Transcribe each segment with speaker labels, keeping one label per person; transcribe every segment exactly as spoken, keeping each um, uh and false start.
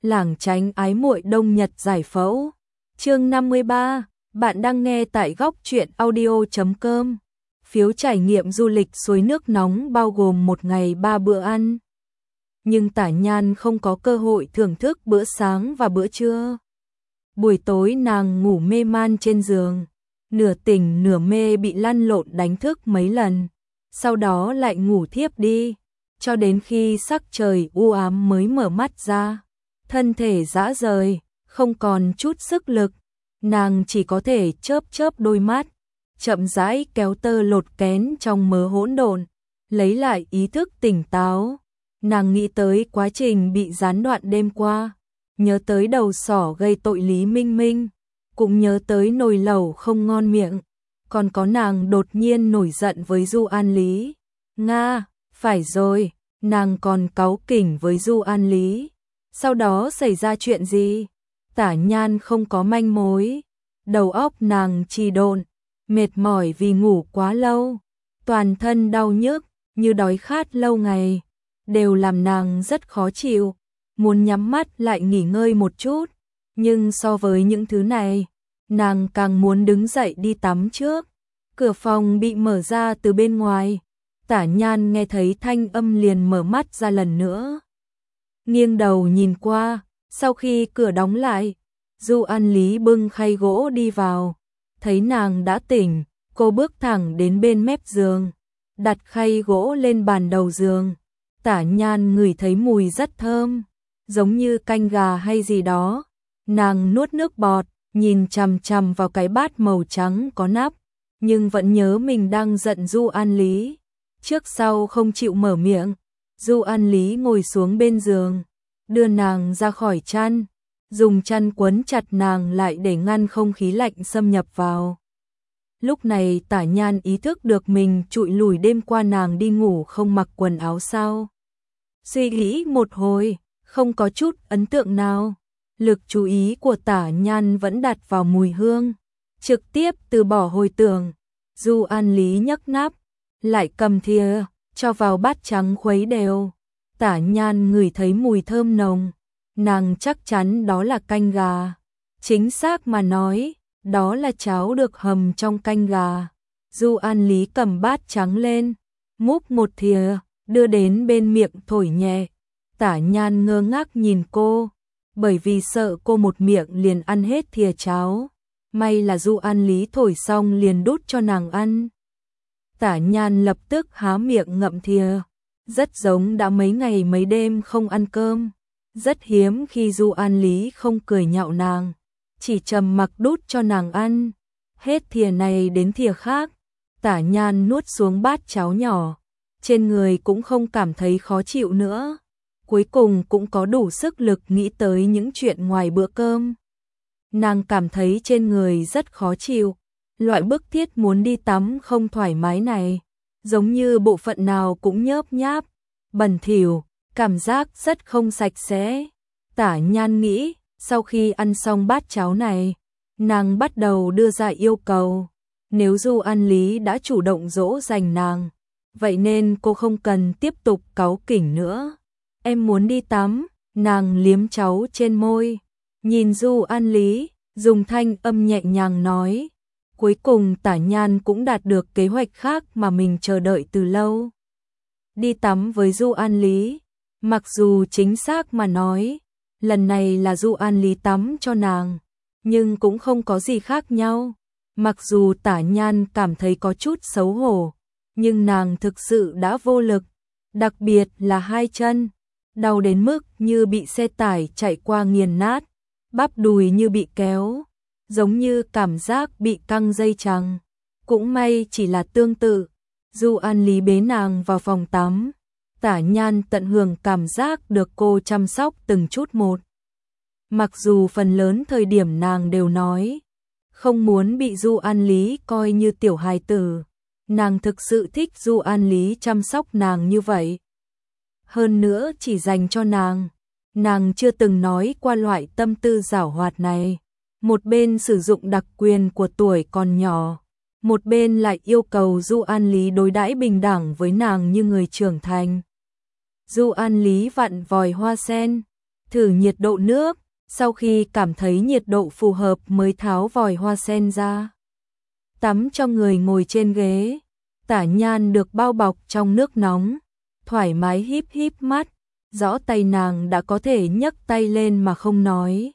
Speaker 1: lảng tránh ái muội đông nhật giải phẫu. Chương năm mươi ba, bạn đang nghe tại góc truyện audio chấm com. Phiếu trải nghiệm du lịch suối nước nóng bao gồm một ngày ba bữa ăn. Nhưng Tả Nhan không có cơ hội thưởng thức bữa sáng và bữa trưa. Buổi tối nàng ngủ mê man trên giường, nửa tỉnh nửa mê bị lăn lộn đánh thức mấy lần, sau đó lại ngủ thiếp đi, cho đến khi sắc trời u ám mới mở mắt ra. Thân thể rã rời, không còn chút sức lực, nàng chỉ có thể chớp chớp đôi mắt, chậm rãi kéo tơ lột kén trong mớ hỗn độn, lấy lại ý thức tỉnh táo. Nàng nghĩ tới quá trình bị gián đoạn đêm qua, nhớ tới đầu sỏ gây tội Lý Minh Minh, cũng nhớ tới nồi lẩu không ngon miệng, còn có nàng đột nhiên nổi giận với Du An Lý. Nga, phải rồi, nàng còn cáu kỉnh với Du An Lý. Sau đó xảy ra chuyện gì? Tả Nhan không có manh mối, đầu óc nàng trì độn, mệt mỏi vì ngủ quá lâu, toàn thân đau nhức, như đói khát lâu ngày, đều làm nàng rất khó chịu, muốn nhắm mắt lại nghỉ ngơi một chút, nhưng so với những thứ này, nàng càng muốn đứng dậy đi tắm trước. Cửa phòng bị mở ra từ bên ngoài, Tả Nhan nghe thấy thanh âm liền mở mắt ra lần nữa. Nghiêng đầu nhìn qua, sau khi cửa đóng lại, Du An Lý bưng khay gỗ đi vào, thấy nàng đã tỉnh, cô bước thẳng đến bên mép giường, đặt khay gỗ lên bàn đầu giường. Tả Nhan ngửi thấy mùi rất thơm, giống như canh gà hay gì đó. Nàng nuốt nước bọt, nhìn chằm chằm vào cái bát màu trắng có nắp, nhưng vẫn nhớ mình đang giận Du An Lý. Trước sau không chịu mở miệng, Du An Lý ngồi xuống bên giường, đưa nàng ra khỏi chăn, dùng chăn quấn chặt nàng lại để ngăn không khí lạnh xâm nhập vào. Lúc này Tả Nhan ý thức được mình trụi lủi đêm qua nàng đi ngủ không mặc quần áo sao. Suy nghĩ một hồi, không có chút ấn tượng nào. Lực chú ý của Tả Nhan vẫn đặt vào mùi hương, trực tiếp từ bỏ hồi tưởng. Du An Lý nhấc nắp, lại cầm thìa, cho vào bát trắng khuấy đều. Tả Nhan ngửi thấy mùi thơm nồng, nàng chắc chắn đó là canh gà. Chính xác mà nói, đó là cháo được hầm trong canh gà. Du An Lý cầm bát trắng lên, múc một thìa, đưa đến bên miệng thổi nhẹ. Tả Nhan ngơ ngác nhìn cô, bởi vì sợ cô một miệng liền ăn hết thìa cháo. May là Du An Lý thổi xong liền đút cho nàng ăn. Tả Nhan lập tức há miệng ngậm thìa, rất giống đã mấy ngày mấy đêm không ăn cơm. Rất hiếm khi Du An Lý không cười nhạo nàng, chỉ trầm mặc đút cho nàng ăn. Hết thìa này đến thìa khác, Tả Nhan nuốt xuống bát cháo nhỏ, trên người cũng không cảm thấy khó chịu nữa. Cuối cùng cũng có đủ sức lực nghĩ tới những chuyện ngoài bữa cơm. Nàng cảm thấy trên người rất khó chịu, loại bức thiết muốn đi tắm không thoải mái này, giống như bộ phận nào cũng nhớp nháp, bẩn thỉu, cảm giác rất không sạch sẽ. Tả Nhan nghĩ, sau khi ăn xong bát cháo này, nàng bắt đầu đưa ra yêu cầu. Nếu Du An Lý đã chủ động dỗ dành nàng, vậy nên cô không cần tiếp tục cáu kỉnh nữa. Em muốn đi tắm, nàng liếm cháu trên môi, nhìn Du An Lý, dùng thanh âm nhẹ nhàng nói. Cuối cùng Tả Nhan cũng đạt được kế hoạch khác mà mình chờ đợi từ lâu. Đi tắm với Du An Lý, mặc dù chính xác mà nói, lần này là Du An Lý tắm cho nàng, nhưng cũng không có gì khác nhau. Mặc dù Tả Nhan cảm thấy có chút xấu hổ, nhưng nàng thực sự đã vô lực, đặc biệt là hai chân, đau đến mức như bị xe tải chạy qua nghiền nát, bắp đùi như bị kéo, giống như cảm giác bị căng dây chằng. Cũng may chỉ là tương tự. Du An Lý bế nàng vào phòng tắm, Tả Nhan tận hưởng cảm giác được cô chăm sóc từng chút một. Mặc dù phần lớn thời điểm nàng đều nói không muốn bị Du An Lý coi như tiểu hài tử, nàng thực sự thích Du An Lý chăm sóc nàng như vậy. Hơn nữa chỉ dành cho nàng, nàng chưa từng nói qua loại tâm tư giảo hoạt này. Một bên sử dụng đặc quyền của tuổi còn nhỏ, một bên lại yêu cầu Du An Lý đối đãi bình đẳng với nàng như người trưởng thành. Du An Lý vặn vòi hoa sen, thử nhiệt độ nước, sau khi cảm thấy nhiệt độ phù hợp mới tháo vòi hoa sen ra. Tắm cho người ngồi trên ghế, Tả Nhan được bao bọc trong nước nóng, thoải mái híp híp mắt, rõ tay nàng đã có thể nhấc tay lên mà không nói.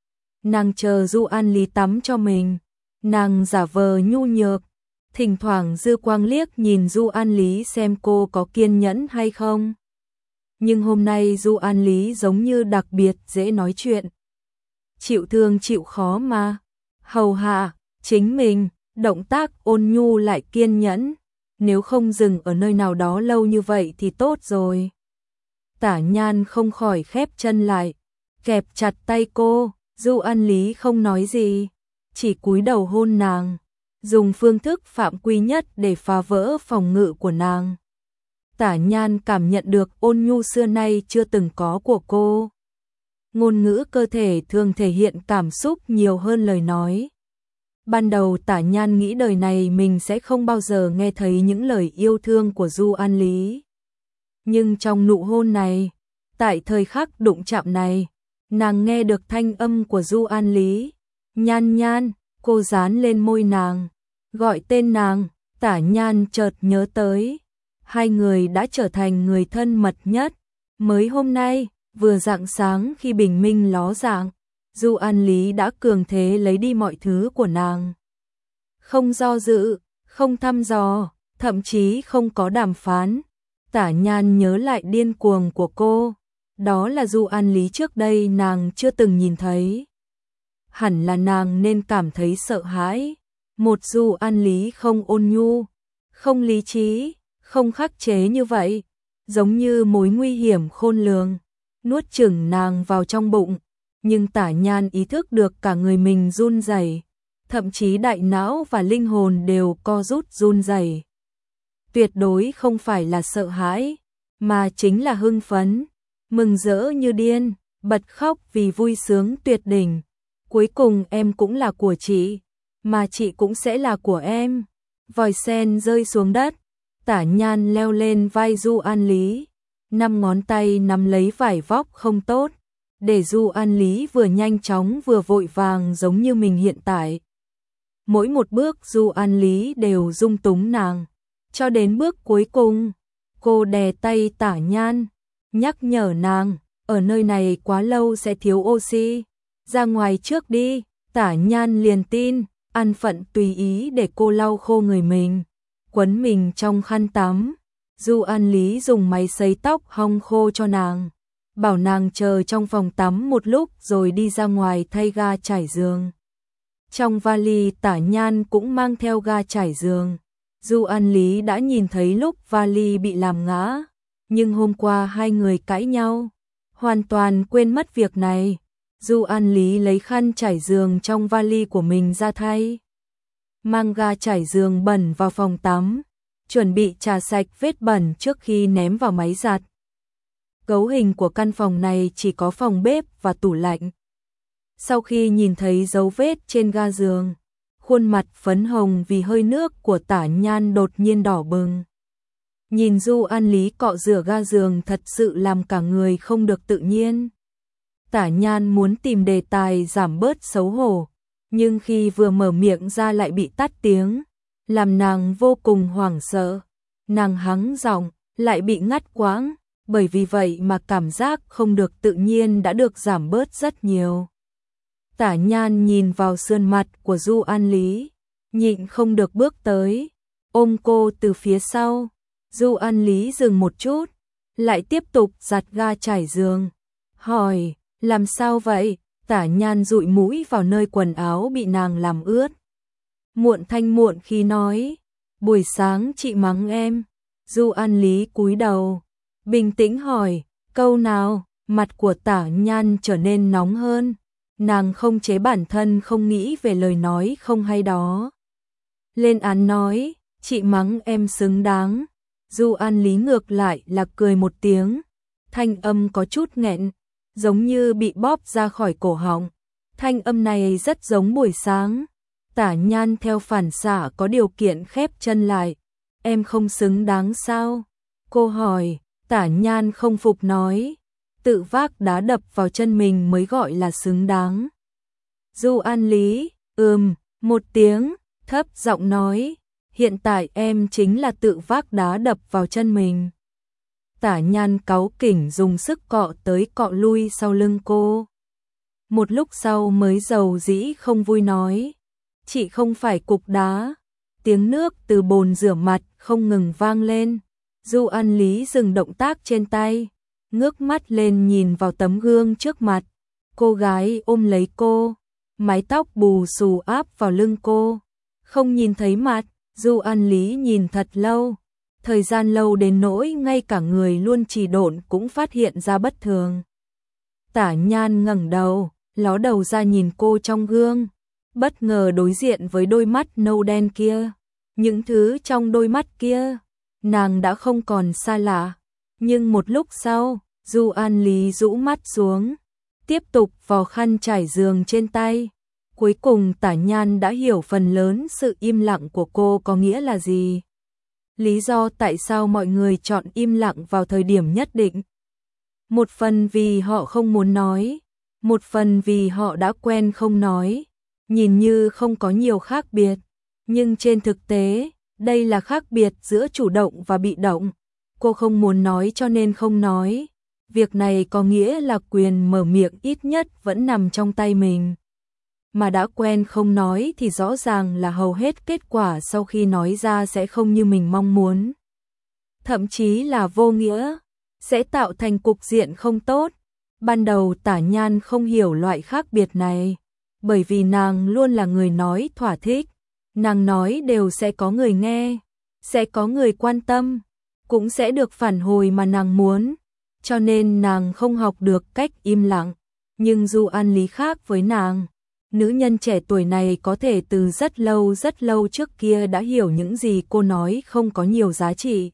Speaker 1: Nàng chờ Du An Lý tắm cho mình, nàng giả vờ nhu nhược, thỉnh thoảng dư quang liếc nhìn Du An Lý xem cô có kiên nhẫn hay không. Nhưng hôm nay Du An Lý giống như đặc biệt dễ nói chuyện. Chịu thương chịu khó mà, hầu hạ, chính mình, động tác ôn nhu lại kiên nhẫn, nếu không dừng ở nơi nào đó lâu như vậy thì tốt rồi. Tả Nhan không khỏi khép chân lại, kẹp chặt tay cô, Du An Lý không nói gì, chỉ cúi đầu hôn nàng, dùng phương thức phạm quy nhất để phá vỡ phòng ngự của nàng. Tả Nhan cảm nhận được ôn nhu xưa nay chưa từng có của cô. Ngôn ngữ cơ thể thường thể hiện cảm xúc nhiều hơn lời nói. Ban đầu Tả Nhan nghĩ đời này mình sẽ không bao giờ nghe thấy những lời yêu thương của Du An Lý. Nhưng trong nụ hôn này, tại thời khắc đụng chạm này, nàng nghe được thanh âm của Du An Lý. Nhan Nhan, cô dán lên môi nàng, gọi tên nàng. Tả Nhan chợt nhớ tới, hai người đã trở thành người thân mật nhất. Mới hôm nay, vừa rạng sáng khi bình minh ló dạng, Du An Lý đã cường thế lấy đi mọi thứ của nàng. Không do dự, không thăm dò, thậm chí không có đàm phán. Tả Nhan nhớ lại điên cuồng của cô, đó là Du An Lý trước đây nàng chưa từng nhìn thấy. Hẳn là nàng nên cảm thấy sợ hãi, một Du An Lý không ôn nhu, không lý trí, không khắc chế như vậy, giống như mối nguy hiểm khôn lường, nuốt chửng nàng vào trong bụng. Nhưng Tả Nhan ý thức được cả người mình run rẩy, thậm chí đại não và linh hồn đều co rút run rẩy. Tuyệt đối không phải là sợ hãi, mà chính là hưng phấn, mừng rỡ như điên, bật khóc vì vui sướng tuyệt đỉnh. Cuối cùng em cũng là của chị, mà chị cũng sẽ là của em. Vòi sen rơi xuống đất, Tả Nhan leo lên vai Du An Lý, năm ngón tay nắm lấy vải vóc không tốt, để Du An Lý vừa nhanh chóng vừa vội vàng giống như mình hiện tại. Mỗi một bước Du An Lý đều dung túng nàng, cho đến bước cuối cùng, cô đè tay Tả Nhan, nhắc nhở nàng, ở nơi này quá lâu sẽ thiếu oxy, ra ngoài trước đi. Tả Nhan liền tin, an phận tùy ý để cô lau khô người mình, quấn mình trong khăn tắm. Du An Lý dùng máy sấy tóc hong khô cho nàng, bảo nàng chờ trong phòng tắm một lúc rồi đi ra ngoài thay ga trải giường. Trong vali Tả Nhan cũng mang theo ga trải giường. Du An Lý đã nhìn thấy lúc vali bị làm ngã, nhưng hôm qua hai người cãi nhau, hoàn toàn quên mất việc này. Du An Lý lấy khăn trải giường trong vali của mình ra thay, mang ga trải giường bẩn vào phòng tắm, chuẩn bị chà sạch vết bẩn trước khi ném vào máy giặt. Cấu hình của căn phòng này chỉ có phòng bếp và tủ lạnh. Sau khi nhìn thấy dấu vết trên ga giường, khuôn mặt phấn hồng vì hơi nước của Tả Nhan đột nhiên đỏ bừng. Nhìn Du An Lý cọ rửa ga giường thật sự làm cả người không được tự nhiên. Tả Nhan muốn tìm đề tài giảm bớt xấu hổ, nhưng khi vừa mở miệng ra lại bị tắt tiếng, làm nàng vô cùng hoảng sợ. Nàng hắng giọng, lại bị ngắt quãng, bởi vì vậy mà cảm giác không được tự nhiên đã được giảm bớt rất nhiều. Tả Nhan nhìn vào sườn mặt của Du An Lý, nhịn không được bước tới, ôm cô từ phía sau. Du An Lý dừng một chút, lại tiếp tục giặt ga trải giường, hỏi, làm sao vậy? Tả Nhan dụi mũi vào nơi quần áo bị nàng làm ướt. Muộn thanh muộn khi nói, buổi sáng chị mắng em. Du An Lý cúi đầu, bình tĩnh hỏi, câu nào? Mặt của Tả Nhan trở nên nóng hơn, nàng không chế bản thân không nghĩ về lời nói không hay đó. Lên án nói, chị mắng em xứng đáng. Du An Lý ngược lại là cười một tiếng, thanh âm có chút nghẹn, giống như bị bóp ra khỏi cổ họng. Thanh âm này rất giống buổi sáng. Tả Nhan theo phản xạ có điều kiện khép chân lại. Em không xứng đáng sao? Cô hỏi. Tả Nhan không phục nói, tự vác đá đập vào chân mình mới gọi là xứng đáng. Du An Lý, ừm, một tiếng, thấp giọng nói, hiện tại em chính là tự vác đá đập vào chân mình. Tả Nhan cáu kỉnh dùng sức cọ tới cọ lui sau lưng cô. Một lúc sau mới dầu dĩ không vui nói, chị không phải cục đá. Tiếng nước từ bồn rửa mặt không ngừng vang lên. Du An Lý dừng động tác trên tay, ngước mắt lên nhìn vào tấm gương trước mặt. Cô gái ôm lấy cô, mái tóc bù xù áp vào lưng cô. Không nhìn thấy mặt, Du An Lý nhìn thật lâu. Thời gian lâu đến nỗi ngay cả người luôn trì độn cũng phát hiện ra bất thường. Tả Nhan ngẩng đầu, ló đầu ra nhìn cô trong gương, bất ngờ đối diện với đôi mắt nâu đen kia. Những thứ trong đôi mắt kia, nàng đã không còn xa lạ. Nhưng một lúc sau, Du An Lý rũ mắt xuống, tiếp tục vò khăn trải giường trên tay. Cuối cùng Tả Nhan đã hiểu phần lớn sự im lặng của cô có nghĩa là gì. Lý do tại sao mọi người chọn im lặng vào thời điểm nhất định. Một phần vì họ không muốn nói, một phần vì họ đã quen không nói. Nhìn như không có nhiều khác biệt, nhưng trên thực tế, đây là khác biệt giữa chủ động và bị động. Cô không muốn nói cho nên không nói. Việc này có nghĩa là quyền mở miệng ít nhất vẫn nằm trong tay mình. Mà đã quen không nói thì rõ ràng là hầu hết kết quả sau khi nói ra sẽ không như mình mong muốn. Thậm chí là vô nghĩa, sẽ tạo thành cục diện không tốt. Ban đầu Tả Nhan không hiểu loại khác biệt này, bởi vì nàng luôn là người nói thỏa thích. Nàng nói đều sẽ có người nghe, sẽ có người quan tâm, cũng sẽ được phản hồi mà nàng muốn. Cho nên nàng không học được cách im lặng. Nhưng Du An Lý khác với nàng. Nữ nhân trẻ tuổi này có thể từ rất lâu rất lâu trước kia đã hiểu những gì cô nói không có nhiều giá trị.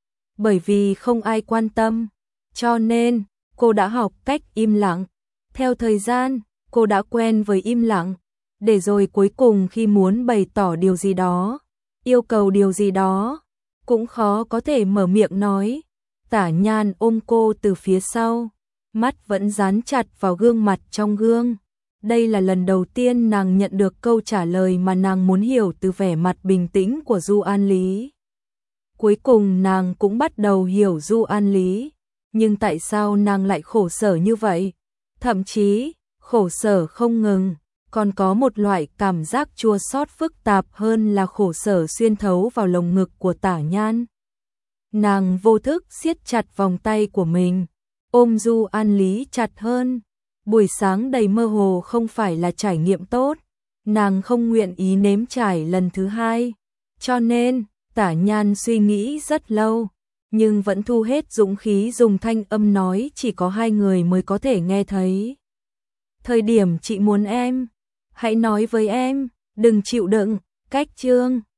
Speaker 1: Bởi vì không ai quan tâm, cho nên cô đã học cách im lặng. Theo thời gian, cô đã quen với im lặng, để rồi cuối cùng khi muốn bày tỏ điều gì đó, yêu cầu điều gì đó, cũng khó có thể mở miệng nói. Tả Nhan ôm cô từ phía sau, mắt vẫn dán chặt vào gương mặt trong gương. Đây là lần đầu tiên nàng nhận được câu trả lời mà nàng muốn hiểu từ vẻ mặt bình tĩnh của Du An Lý. Cuối cùng nàng cũng bắt đầu hiểu Du An Lý, nhưng tại sao nàng lại khổ sở như vậy? Thậm chí, khổ sở không ngừng, còn có một loại cảm giác chua xót phức tạp hơn là khổ sở xuyên thấu vào lồng ngực của Tả Nhan. Nàng vô thức siết chặt vòng tay của mình, ôm Du An Lý chặt hơn. Buổi sáng đầy mơ hồ không phải là trải nghiệm tốt, nàng không nguyện ý nếm trải lần thứ hai. Cho nên, Tả Nhan suy nghĩ rất lâu, nhưng vẫn thu hết dũng khí dùng thanh âm nói chỉ có hai người mới có thể nghe thấy. Thời điểm chị muốn em, hãy nói với em, đừng chịu đựng. Cách chương